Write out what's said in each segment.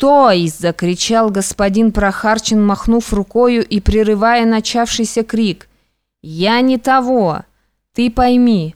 «Стой!» – закричал господин Прохарчин, махнув рукою и прерывая начавшийся крик. «Я не того! Ты пойми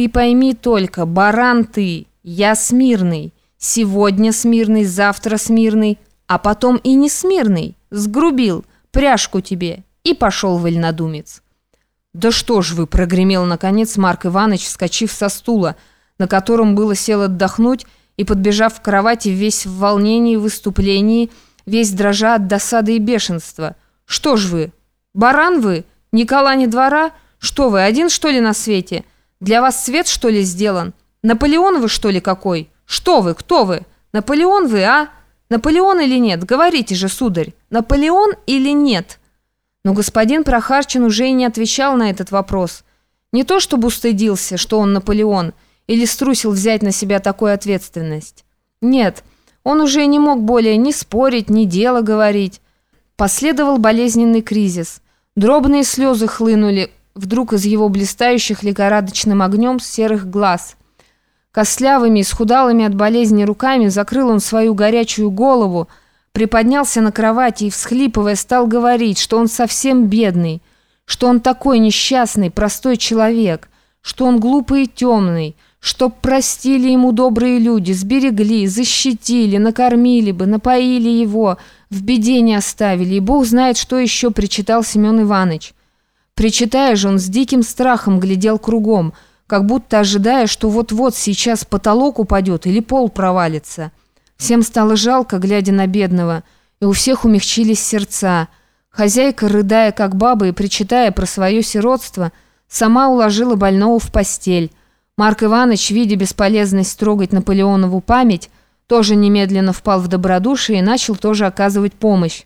только, баран ты! Я смирный! Сегодня смирный, завтра смирный, а потом и не смирный! Сгрубил! Пряжку тебе!» И пошел вольнодумец. «Да что ж вы!» – прогремел наконец Марк Иваныч, вскочив со стула, на котором было сел отдохнуть, и, подбежав к кровати, весь в волнении и выступлении, весь дрожа от досады и бешенства. «Что ж вы? Баран вы? Ни кола, ни двора? Что вы, один, что ли, на свете? Для вас свет, что ли, сделан? Наполеон вы, что ли, какой? Что вы, кто вы? Наполеон вы, а? Наполеон или нет? Говорите же, сударь, Наполеон или нет?» Но господин Прохарчин уже и не отвечал на этот вопрос. Не то чтобы устыдился, что он Наполеон, или струсил взять на себя такую ответственность. Нет, он уже не мог более ни спорить, ни дело говорить. Последовал болезненный кризис. Дробные слезы хлынули вдруг из его блистающих лихорадочным огнем серых глаз. Костлявыми, исхудалыми от болезни руками закрыл он свою горячую голову, приподнялся на кровати и, всхлипывая, стал говорить, что он совсем бедный, что он такой несчастный, простой человек, что он глупый и темный, чтоб простили ему добрые люди, сберегли, защитили, накормили бы, напоили его, в беде не оставили, и Бог знает, что еще причитал Семен Иваныч. Причитая же, он с диким страхом глядел кругом, как будто ожидая, что вот-вот сейчас потолок упадет или пол провалится. Всем стало жалко, глядя на бедного, и у всех умягчились сердца. Хозяйка, рыдая как баба и причитая про свое сиротство, сама уложила больного в постель. Марк Иваныч, видя бесполезность трогать Наполеонову память, тоже немедленно впал в добродушие и начал тоже оказывать помощь.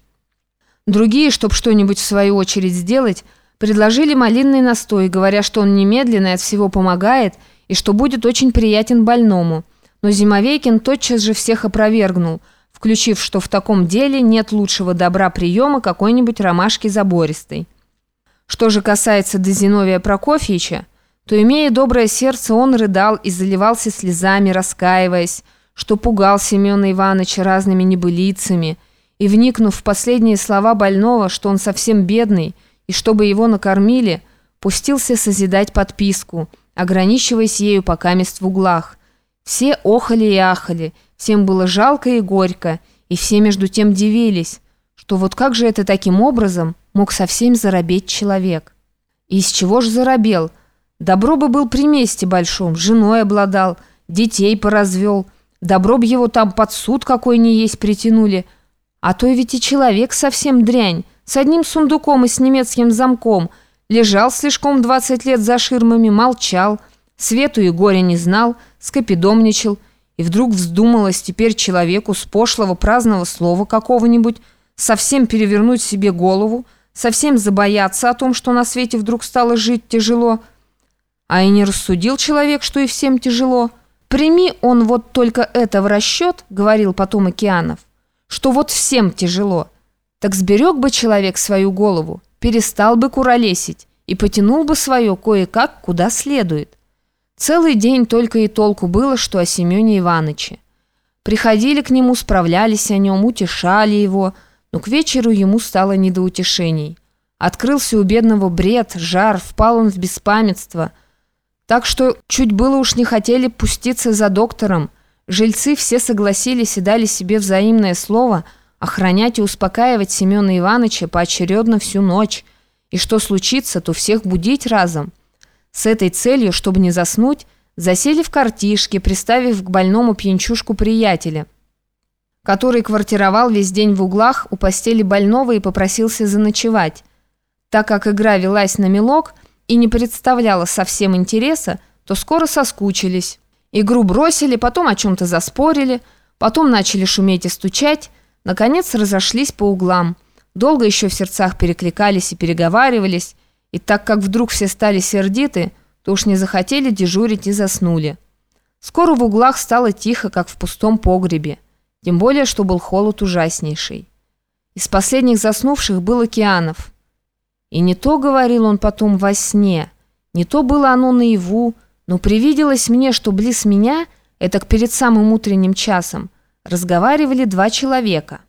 Другие, чтоб что-нибудь в свою очередь сделать, предложили малинный настой, говоря, что он немедленно и от всего помогает и что будет очень приятен больному. Но Зимовейкин тотчас же всех опровергнул, включив, что в таком деле нет лучшего добра приема какой-нибудь ромашки забористой. Что же касается до Зиновия Прокофьевича, то, имея доброе сердце, он рыдал и заливался слезами, раскаиваясь, что пугал Семена Ивановича разными небылицами, и, вникнув в последние слова больного, что он совсем бедный, и чтобы его накормили, пустился созидать подписку, ограничиваясь ею покамест в углах. Все охали и ахали, всем было жалко и горько, и все между тем дивились, что вот как же это таким образом мог совсем заробеть человек. И из чего ж заробел? Добро бы был при месте большом, женой обладал, детей поразвел, добро б его там под суд какой ни есть притянули. А то ведь и человек совсем дрянь, с одним сундуком и с немецким замком, лежал слишком 20 лет за ширмами, молчал, свету и горя не знал, скопидомничал, и вдруг вздумалось теперь человеку с пошлого праздного слова какого-нибудь совсем перевернуть себе голову, совсем забояться о том, что на свете вдруг стало жить тяжело. А и не рассудил человек, что и всем тяжело. «Прими он вот только это в расчет, — говорил потом Океанов, — что вот всем тяжело. Так сберег бы человек свою голову, перестал бы куролесить и потянул бы свое кое-как куда следует». Целый день только и толку было, что о Семене Иваныче. Приходили к нему, справлялись о нем, утешали его, но к вечеру ему стало не до утешений. Открылся у бедного бред, жар, впал он в беспамятство, так что чуть было уж не хотели пуститься за доктором. Жильцы все согласились и дали себе взаимное слово охранять и успокаивать Семена Иваныча поочередно всю ночь, и что случится, то всех будить разом. С этой целью, чтобы не заснуть, засели в картишке, приставив к больному пьянчушку приятеля, который квартировал весь день в углах у постели больного и попросился заночевать. Так как игра велась на мелок и не представляла совсем интереса, то скоро соскучились. Игру бросили, потом о чем-то заспорили, потом начали шуметь и стучать, наконец разошлись по углам. Долго еще в сердцах перекликались и переговаривались, и так как вдруг все стали сердиты, то уж не захотели дежурить и заснули. Скоро в углах стало тихо, как в пустом погребе, тем более, что был холод ужаснейший. Из последних заснувших был Океанов. И не то, говорил он потом во сне, не то было оно наяву, но привиделось мне, что близ меня, этак перед самым утренним часом, Разговаривали два человека.